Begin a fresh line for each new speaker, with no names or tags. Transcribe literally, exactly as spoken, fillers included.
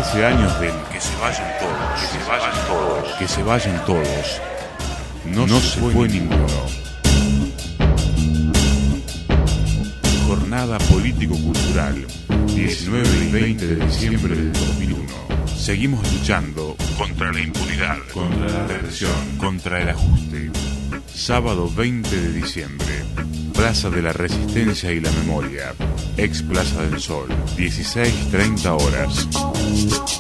quince años del que se vayan todos, que se vayan todos, que se vayan todos. No, no se fue, fue ninguno. Jornada político-cultural, diecinueve y veinte de diciembre del dos mil uno. Seguimos luchando contra la impunidad, contra la represión, contra el ajuste. Sábado veinte de diciembre, Plaza de la Resistencia y la Memoria, ex Plaza del Sol, dieciséis treinta horas.